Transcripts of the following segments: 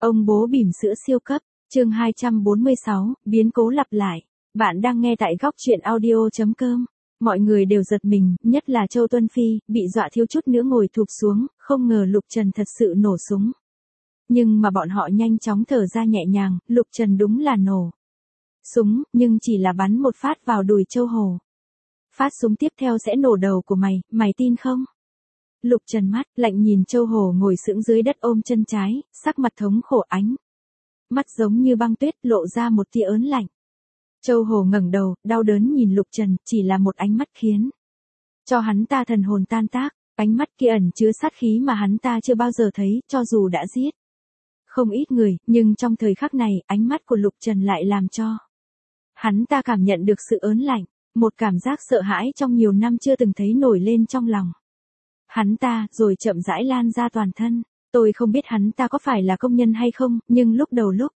Ông bố bỉm sữa siêu cấp, chương 246, biến cố lặp lại. Bạn đang nghe tại góc truyện audio.com. Mọi người đều giật mình, nhất là Châu Tuân Phi, bị dọa thiếu chút nữa ngồi thụp xuống, không ngờ Lục Trần thật sự nổ súng. Nhưng mà bọn họ nhanh chóng thở ra nhẹ nhàng, Lục Trần đúng là nổ súng, nhưng chỉ là bắn một phát vào đùi Châu Hồ. Phát súng tiếp theo sẽ nổ đầu của mày, mày tin không? Lục Trần mắt lạnh nhìn Châu Hồ ngồi sững dưới đất ôm chân trái, sắc mặt thống khổ ánh mắt giống như băng tuyết, lộ ra một tia ớn lạnh. Châu Hồ ngẩng đầu, đau đớn nhìn Lục Trần, chỉ là một ánh mắt khiến cho hắn ta thần hồn tan tác, ánh mắt kia ẩn chứa sát khí mà hắn ta chưa bao giờ thấy, cho dù đã giết không ít người, nhưng trong thời khắc này, ánh mắt của Lục Trần lại làm cho hắn ta cảm nhận được sự ớn lạnh, một cảm giác sợ hãi trong nhiều năm chưa từng thấy nổi lên trong lòng hắn ta, rồi chậm rãi lan ra toàn thân. Tôi không biết hắn ta có phải là công nhân hay không, nhưng lúc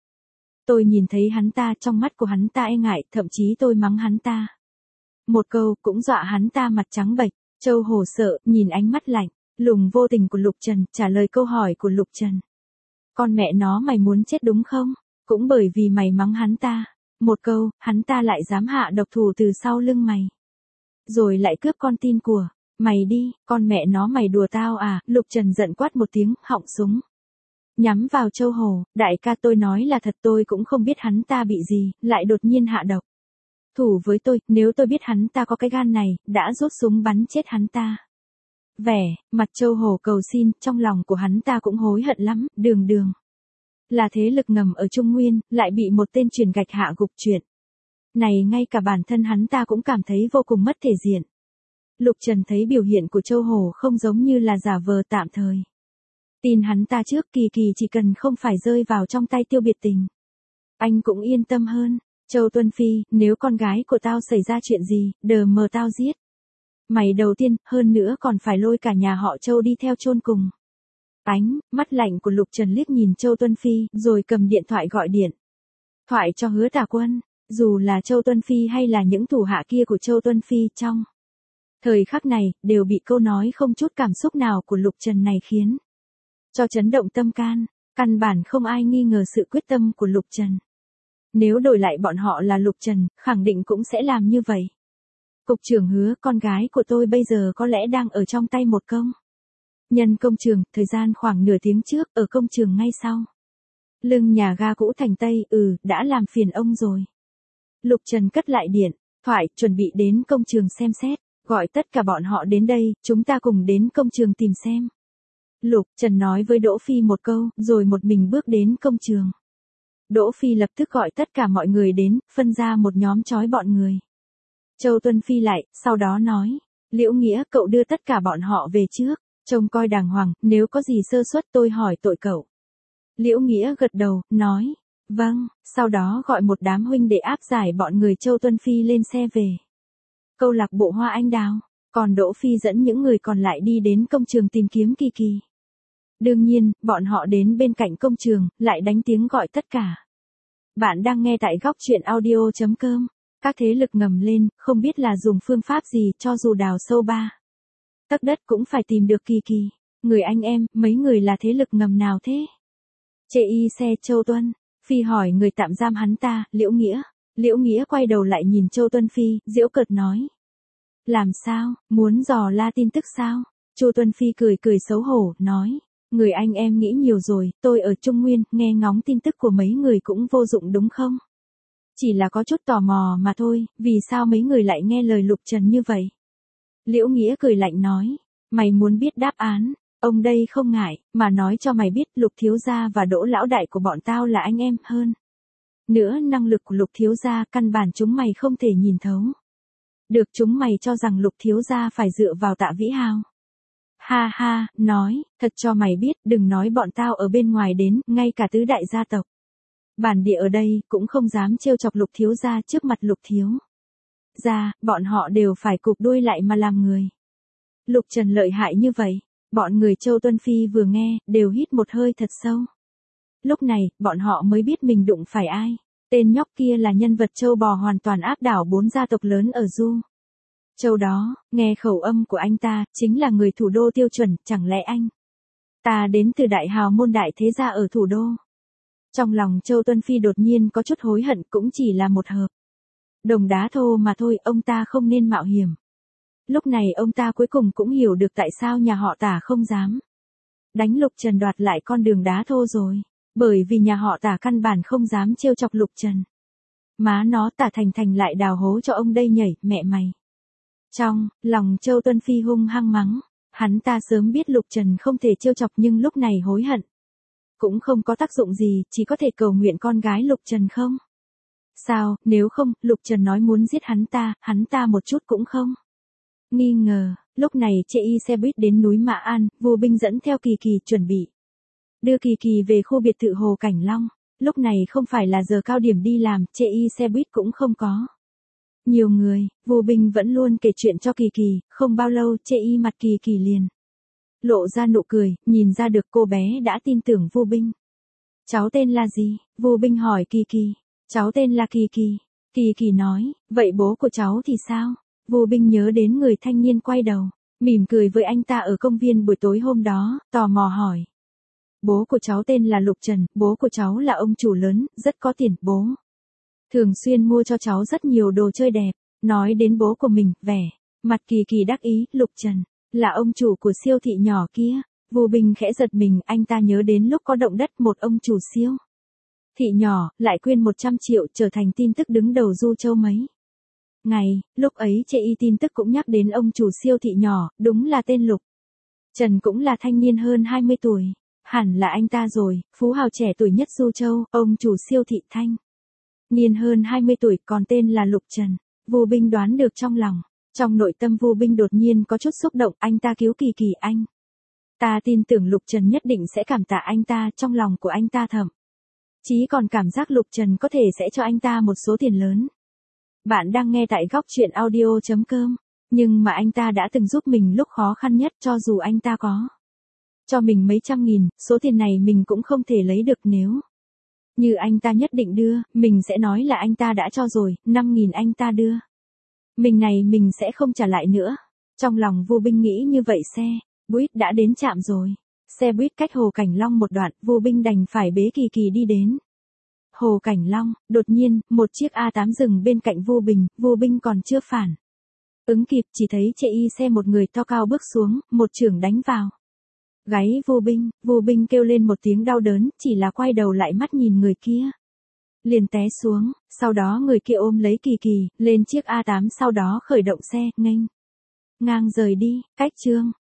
tôi nhìn thấy hắn ta, trong mắt của hắn ta e ngại, thậm chí tôi mắng hắn ta một câu, cũng dọa hắn ta mặt trắng bệch. Châu Hồ sợ, nhìn ánh mắt lạnh lùng vô tình của Lục Trần, trả lời câu hỏi của Lục Trần. Con mẹ nó, mày muốn chết đúng không? Cũng bởi vì mày mắng hắn ta một câu, hắn ta lại dám hạ độc thủ từ sau lưng mày, rồi lại cướp con tin của mày đi, con mẹ nó, mày đùa tao à? Lục Trần giận quát một tiếng, họng súng nhắm vào Châu Hồ. Đại ca, tôi nói là thật, tôi cũng không biết hắn ta bị gì, lại đột nhiên hạ độc thủ với tôi, nếu tôi biết hắn ta có cái gan này, đã rút súng bắn chết hắn ta. Vẻ mặt Châu Hồ cầu xin, trong lòng của hắn ta cũng hối hận lắm, đường là thế lực ngầm ở Trung Nguyên, lại bị một tên truyền gạch hạ gục, chuyện này ngay cả bản thân hắn ta cũng cảm thấy vô cùng mất thể diện. Lục Trần thấy biểu hiện của Châu Hồ không giống như là giả vờ tạm thời tin hắn ta trước, Kỳ Kỳ chỉ cần không phải rơi vào trong tay Tiêu Biệt Tình, anh cũng yên tâm hơn. Châu Tuân Phi, nếu con gái của tao xảy ra chuyện gì, đờ mờ tao giết mày đầu tiên, hơn nữa còn phải lôi cả nhà họ Châu đi theo chôn cùng. Ánh mắt lạnh của Lục Trần liếc nhìn Châu Tuân Phi, rồi cầm điện thoại gọi điện thoại cho Hứa Tà Quân. Dù là Châu Tuân Phi hay là những thủ hạ kia của Châu Tuân Phi, trong thời khắc này, đều bị câu nói không chút cảm xúc nào của Lục Trần này khiến cho chấn động tâm can. Căn bản không ai nghi ngờ sự quyết tâm của Lục Trần. Nếu đổi lại bọn họ là Lục Trần, khẳng định cũng sẽ làm như vậy. Cục trưởng Hứa, con gái của tôi bây giờ có lẽ đang ở trong tay một công nhân công trường, thời gian khoảng nửa tiếng trước, ở công trường ngay sau lưng nhà ga cũ Thành Tây. Đã làm phiền ông rồi. Lục Trần cất lại điện thoại, chuẩn bị đến công trường xem xét, gọi tất cả bọn họ đến đây, chúng ta cùng đến công trường tìm xem. Lục Trần nói với Đỗ Phi một câu, rồi một mình bước đến công trường. Đỗ Phi lập tức gọi tất cả mọi người đến, phân ra một nhóm trói bọn người Châu Tuân Phi lại, sau đó nói, Liễu Nghĩa, cậu đưa tất cả bọn họ về trước, trông coi đàng hoàng, nếu có gì sơ suất tôi hỏi tội cậu. Liễu Nghĩa gật đầu, nói, vâng, sau đó gọi một đám huynh để áp giải bọn người Châu Tuân Phi lên xe về câu lạc bộ Hoa Anh Đào, còn Đỗ Phi dẫn những người còn lại đi đến công trường tìm kiếm Kỳ Kỳ. Đương nhiên, bọn họ đến bên cạnh công trường, lại đánh tiếng gọi tất cả. Bạn đang nghe tại góc truyện audio.com. Các thế lực ngầm lên, không biết là dùng phương pháp gì, cho dù đào sâu 3 tấc đất cũng phải tìm được Kỳ Kỳ. Người anh em, mấy người là thế lực ngầm nào thế? Chê y xe Châu Tuân Phi hỏi người tạm giam hắn ta, Liễu Nghĩa. Liễu Nghĩa quay đầu lại nhìn Châu Tuân Phi, giễu cợt nói. Làm sao, muốn dò la tin tức sao? Châu Tuân Phi cười cười xấu hổ, nói. Người anh em nghĩ nhiều rồi, tôi ở Trung Nguyên, nghe ngóng tin tức của mấy người cũng vô dụng đúng không? Chỉ là có chút tò mò mà thôi, vì sao mấy người lại nghe lời Lục Trần như vậy? Liễu Nghĩa cười lạnh nói. Mày muốn biết đáp án, ông đây không ngại, mà nói cho mày biết, Lục thiếu gia và Đỗ lão đại của bọn tao là anh em, hơn nữa năng lực của Lục thiếu gia căn bản chúng mày không thể nhìn thấu được, chúng mày cho rằng Lục thiếu gia phải dựa vào Tạ Vĩ Hào. Ha ha, nói, thật cho mày biết, đừng nói bọn tao ở bên ngoài đến, ngay cả tứ đại gia tộc bản địa ở đây, cũng không dám trêu chọc Lục thiếu gia trước mặt Lục thiếu gia, bọn họ đều phải cụp đuôi lại mà làm người. Lục Trần lợi hại như vậy, bọn người Châu Tuân Phi vừa nghe, đều hít một hơi thật sâu. Lúc này, bọn họ mới biết mình đụng phải ai. Tên nhóc kia là nhân vật châu bò hoàn toàn áp đảo 4 gia tộc lớn ở Du Châu đó, nghe khẩu âm của anh ta, chính là người thủ đô tiêu chuẩn, chẳng lẽ anh ta đến từ đại hào môn đại thế gia ở thủ đô? Trong lòng Châu Tuân Phi đột nhiên có chút hối hận, cũng chỉ là một hộp đồng đá thô mà thôi, ông ta không nên mạo hiểm. Lúc này ông ta cuối cùng cũng hiểu được tại sao nhà họ Tả không dám đánh Lục Trần đoạt lại con đường đá thô rồi. Bởi vì nhà họ Tả căn bản không dám trêu chọc Lục Trần. Má nó, Tả Thành Thành lại đào hố cho ông đây nhảy, mẹ mày. Trong lòng Châu Tuân Phi hung hăng mắng, hắn ta sớm biết Lục Trần không thể trêu chọc nhưng lúc này hối hận cũng không có tác dụng gì, chỉ có thể cầu nguyện con gái Lục Trần không. Sao, nếu không, Lục Trần nói muốn giết hắn ta một chút cũng không nghi ngờ. Lúc này chê y xe buýt đến núi Mã An, Vu Binh dẫn theo Kỳ Kỳ chuẩn bị đưa Kỳ Kỳ về khu biệt thự Hồ Cảnh Long. Lúc này không phải là giờ cao điểm đi làm, chê y xe buýt cũng không có nhiều người. Vu Binh vẫn luôn kể chuyện cho Kỳ Kỳ, không bao lâu chê y mặt Kỳ Kỳ liền lộ ra nụ cười, nhìn ra được cô bé đã tin tưởng Vu Binh. Cháu tên là gì? Vu Binh hỏi Kỳ Kỳ. Cháu tên là Kỳ Kỳ. Kỳ Kỳ nói, vậy bố của cháu thì sao? Vu Binh nhớ đến người thanh niên quay đầu, mỉm cười với anh ta ở công viên buổi tối hôm đó, tò mò hỏi. Bố của cháu tên là Lục Trần, bố của cháu là ông chủ lớn, rất có tiền, bố thường xuyên mua cho cháu rất nhiều đồ chơi đẹp. Nói đến bố của mình, vẻ mặt Kỳ Kỳ đắc ý. Lục Trần là ông chủ của siêu thị nhỏ kia. Vu Binh khẽ giật mình, anh ta nhớ đến lúc có động đất, một ông chủ siêu thị nhỏ lại quyên 100 triệu, trở thành tin tức đứng đầu Du Châu mấy ngày. Lúc ấy chê y tin tức cũng nhắc đến ông chủ siêu thị nhỏ, đúng là tên Lục Trần, cũng là thanh niên hơn 20 tuổi. Hẳn là anh ta rồi, phú hào trẻ tuổi nhất Du Châu, ông chủ siêu thị thanh niên hơn 20 tuổi, còn tên là Lục Trần. Vu Binh đoán được trong lòng. Trong nội tâm Vu Binh đột nhiên có chút xúc động, anh ta cứu Kỳ Kỳ, anh ta tin tưởng Lục Trần nhất định sẽ cảm tạ anh ta. Trong lòng của anh ta thậm chí còn cảm giác Lục Trần có thể sẽ cho anh ta một số tiền lớn. Bạn đang nghe tại góc truyện audio.com. Nhưng mà anh ta đã từng giúp mình lúc khó khăn nhất, cho dù anh ta có cho mình mấy trăm nghìn, số tiền này mình cũng không thể lấy được. Nếu như anh ta nhất định đưa, mình sẽ nói là anh ta đã cho rồi. 5.000 anh ta đưa mình này, mình sẽ không trả lại nữa. Trong lòng Vu Binh nghĩ như vậy. Xe buýt đã đến trạm rồi. Xe buýt cách Hồ Cảnh Long một đoạn, Vu Binh đành phải bế Kỳ Kỳ đi đến Hồ Cảnh Long. Đột nhiên, một chiếc A8 dừng bên cạnh Vu Binh. Vu Binh còn chưa phản ứng kịp, chỉ thấy chê y xe một người to cao bước xuống, một chưởng đánh vào gáy Vu Binh. Vu Binh kêu lên một tiếng đau đớn, chỉ là quay đầu lại mắt nhìn người kia liền té xuống. Sau đó người kia ôm lấy Kỳ Kỳ lên chiếc A8, sau đó khởi động xe, nghênh ngang rời đi. Cách chương